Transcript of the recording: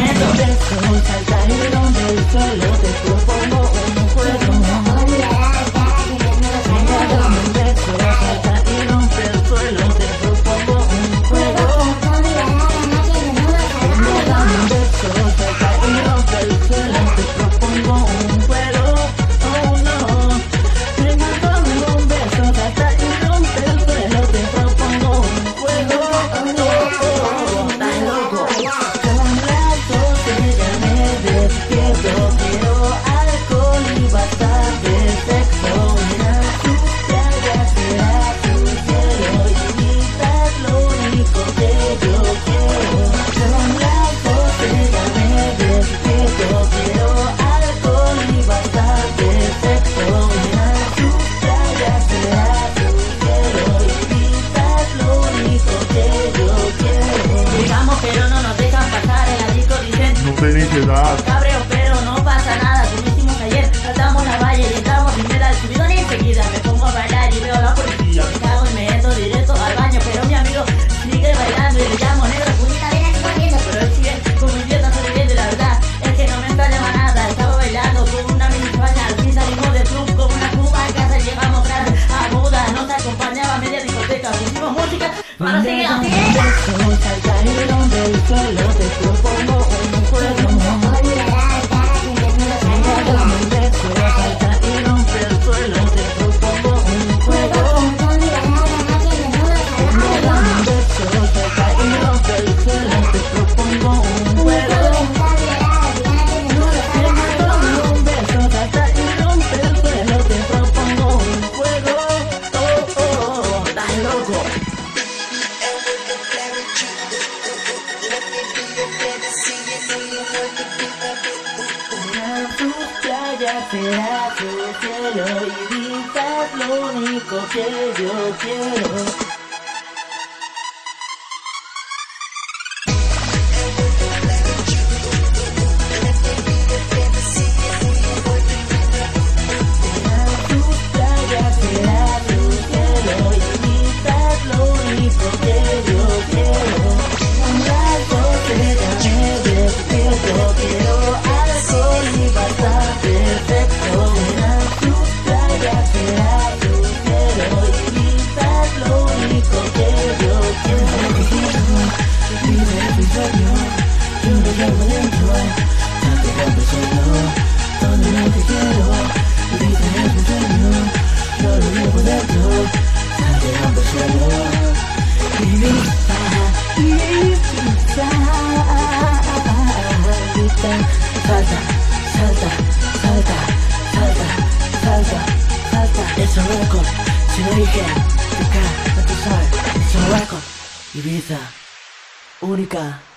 momento. Salta y rompe el suelo, te propongo un juego. Venga, dame un beso, salta y rompe el suelo, te propongo un juego. Venga, dame un beso, salta y rompe el suelo, te propongo un juego. Oh no. Venga, dame un beso, salta y rompe el suelo, te propongo un juego. Oh no. Tan loco. Con las dos ya me despierto, quiero alcohol y bastante sexo. Una sucia ya será tu cielo y quizás lo único que yo quiero. Con las dos ya me despierto, quiero alcohol y bastante sexo. Una sucia ya será tu cielo y quizás lo único que yo quiero. Llegamos pero no nos dejan pasar, en la disco dicen No tenéis edad. cabreo, pero no pasa nada, como hicimos ayer. Saltamos la valla y entramos sin ver al subidón y enseguida me pongo a bailar y veo a la policía. Me cago y me entro directo al baño, pero mi amigo sigue bailando y le llamo negro. Puñita, ven aquí corriendo, pero él sigue como idiota sonriendo. La verdad es que no me extrañaba nada, estaba bailando con una mini España. Al fin salimos del club como una cuba, a casa llegamos tarde a Buda. Nos acompañaba media discoteca, pusimos música para seguir así. Salta y rompe el suelo, te propongo un juego. Venga, dame un beso, salta y rompe el suelo, te propongo un juego. Venga, dame un beso, salta y rompe el suelo, te propongo un juego. Venga, dame un beso, salta y rompe el suelo, te propongo un juego. Oh, oh, tan loco. Una sucia ya será tu cielo y quizás lo único que yo quiero. Una sucia ya será tu cielo y quizás lo único que yo quiero. Con las 12 ya me despierto, quiero alcohol y bastante sexo. Una sucia ya será tu cielo y quizás lo único que yo quiero. Vive tu sueño, yo lo llevo dentro, tanto cuanto solo, todo lo que quiero. Vive tu sueño, yo lo llevo dentro, tanto cuanto solo. Ibiza, Ibiza, Ibiza. Salta, salta, salta, salta, salta, salta. Es un récord, si lo dije, acá, no tú sabes. Es un récord, Ibiza, única.